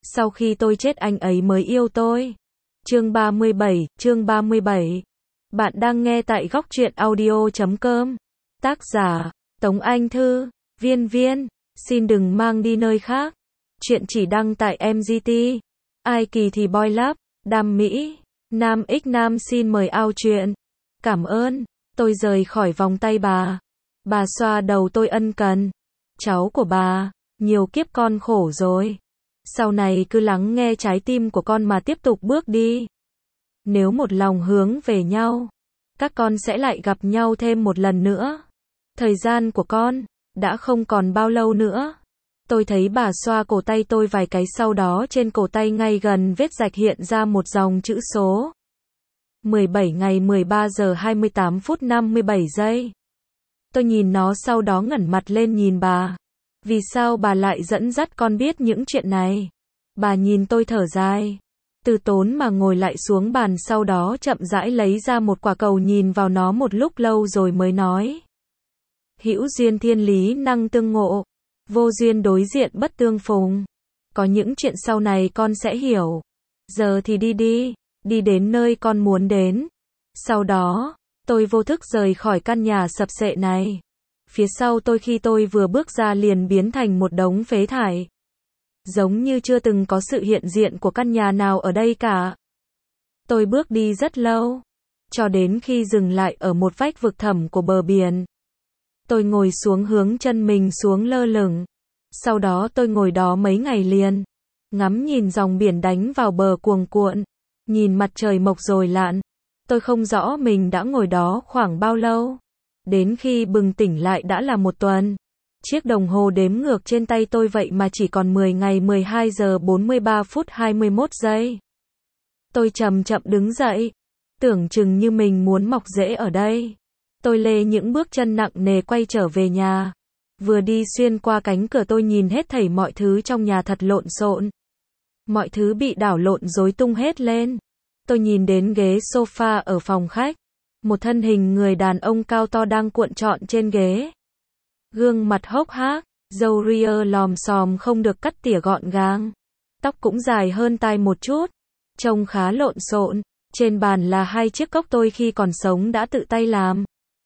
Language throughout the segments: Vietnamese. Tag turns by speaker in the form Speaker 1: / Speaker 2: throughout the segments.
Speaker 1: Sau khi tôi chết anh ấy mới yêu tôi. Chương 37. Bạn đang nghe tại góc truyện audio.com. Tác giả, Tống Anh Thư, Viên. Xin đừng mang đi nơi khác. Chuyện chỉ đăng tại MGT. Ai kỳ thì boy love, đam mỹ. Nam X Nam xin mời ao chuyện. Cảm ơn. Tôi rời khỏi vòng tay bà. Bà xoa đầu tôi ân cần. Cháu của bà, nhiều kiếp con khổ rồi. Sau này cứ lắng nghe trái tim của con mà tiếp tục bước đi. Nếu một lòng hướng về nhau, các con sẽ lại gặp nhau thêm một lần nữa. Thời gian của con đã không còn bao lâu nữa. Tôi thấy bà xoa cổ tay tôi vài cái, sau đó trên cổ tay ngay gần vết rạch hiện ra một dòng chữ số. 17 ngày 13 giờ 28 phút 57 giây. Tôi nhìn nó sau đó ngẩng mặt lên nhìn bà. Vì sao bà lại dẫn dắt con biết những chuyện này? Bà nhìn tôi thở dài. Từ tốn mà ngồi lại xuống bàn, sau đó chậm rãi lấy ra một quả cầu, nhìn vào nó một lúc lâu rồi mới nói. Hữu duyên thiên lý năng tương ngộ. Vô duyên đối diện bất tương phùng. Có những chuyện sau này con sẽ hiểu. Giờ thì đi đến nơi con muốn đến. Sau đó, tôi vô thức rời khỏi căn nhà sập xệ này. Phía sau tôi khi tôi vừa bước ra liền biến thành một đống phế thải. Giống như chưa từng có sự hiện diện của căn nhà nào ở đây cả. Tôi bước đi rất lâu, cho đến khi dừng lại ở một vách vực thẳm của bờ biển. Tôi ngồi xuống, hướng chân mình xuống lơ lửng. Sau đó tôi ngồi đó mấy ngày liền, ngắm nhìn dòng biển đánh vào bờ cuồn cuộn, nhìn mặt trời mọc rồi lặn. Tôi không rõ mình đã ngồi đó khoảng bao lâu. Đến khi bừng tỉnh lại đã là một tuần. Chiếc đồng hồ đếm ngược trên tay tôi vậy mà chỉ còn 10 ngày 12 giờ 43 phút 21 giây. Tôi chậm chậm đứng dậy. Tưởng chừng như mình muốn mọc rễ ở đây. Tôi lê những bước chân nặng nề quay trở về nhà. Vừa đi xuyên qua cánh cửa tôi nhìn hết thảy mọi thứ trong nhà thật lộn xộn. Mọi thứ bị đảo lộn rối tung hết lên. Tôi nhìn đến ghế sofa ở phòng khách. Một thân hình người đàn ông cao to đang cuộn trọn trên ghế. Gương mặt hốc hác, râu ria lòm xòm không được cắt tỉa gọn gàng. Tóc cũng dài hơn tai một chút. Trông khá lộn xộn. Trên bàn là 2 chiếc cốc tôi khi còn sống đã tự tay làm.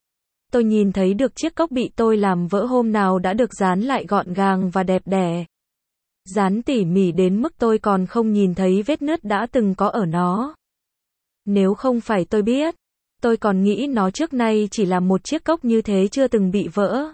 Speaker 1: Tôi nhìn thấy được chiếc cốc bị tôi làm vỡ hôm nào đã được dán lại gọn gàng và đẹp đẽ. Dán tỉ mỉ đến mức tôi còn không nhìn thấy vết nứt đã từng có ở nó. Nếu không phải tôi biết, tôi còn nghĩ nó trước nay chỉ là một chiếc cốc như thế chưa từng bị vỡ.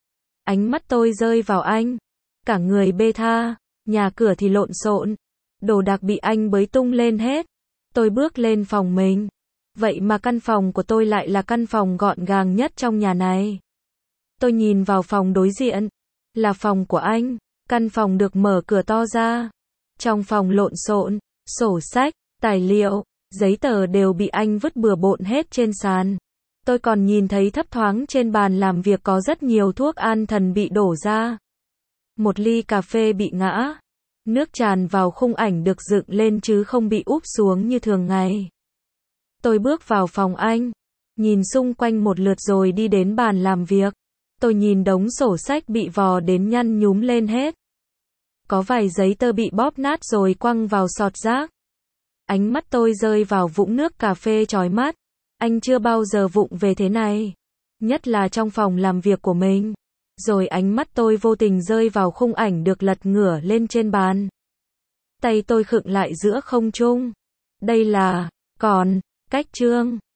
Speaker 1: Ánh mắt tôi rơi vào anh. Cả người bê tha, nhà cửa thì lộn xộn. Đồ đạc bị anh bới tung lên hết. Tôi bước lên phòng mình. Vậy mà căn phòng của tôi lại là căn phòng gọn gàng nhất trong nhà này. Tôi nhìn vào phòng đối diện. Là phòng của anh. Căn phòng được mở cửa to ra. Trong phòng lộn xộn, sổ sách, tài liệu, giấy tờ đều bị anh vứt bừa bộn hết trên sàn. Tôi còn nhìn thấy thấp thoáng trên bàn làm việc có rất nhiều thuốc an thần bị đổ ra. Một ly cà phê bị ngã. Nước tràn vào khung ảnh được dựng lên chứ không bị úp xuống như thường ngày. Tôi bước vào phòng anh. Nhìn xung quanh một lượt rồi đi đến bàn làm việc. Tôi nhìn đống sổ sách bị vò đến nhăn nhúm lên hết. Có vài giấy tờ bị bóp nát rồi quăng vào sọt rác. Ánh mắt tôi rơi vào vũng nước cà phê chói mắt. Anh chưa bao giờ vụng về thế này. Nhất là trong phòng làm việc của mình. Rồi ánh mắt tôi vô tình rơi vào khung ảnh được lật ngửa lên trên bàn. Tay tôi khựng lại giữa không trung. Đây là, còn, cách chương.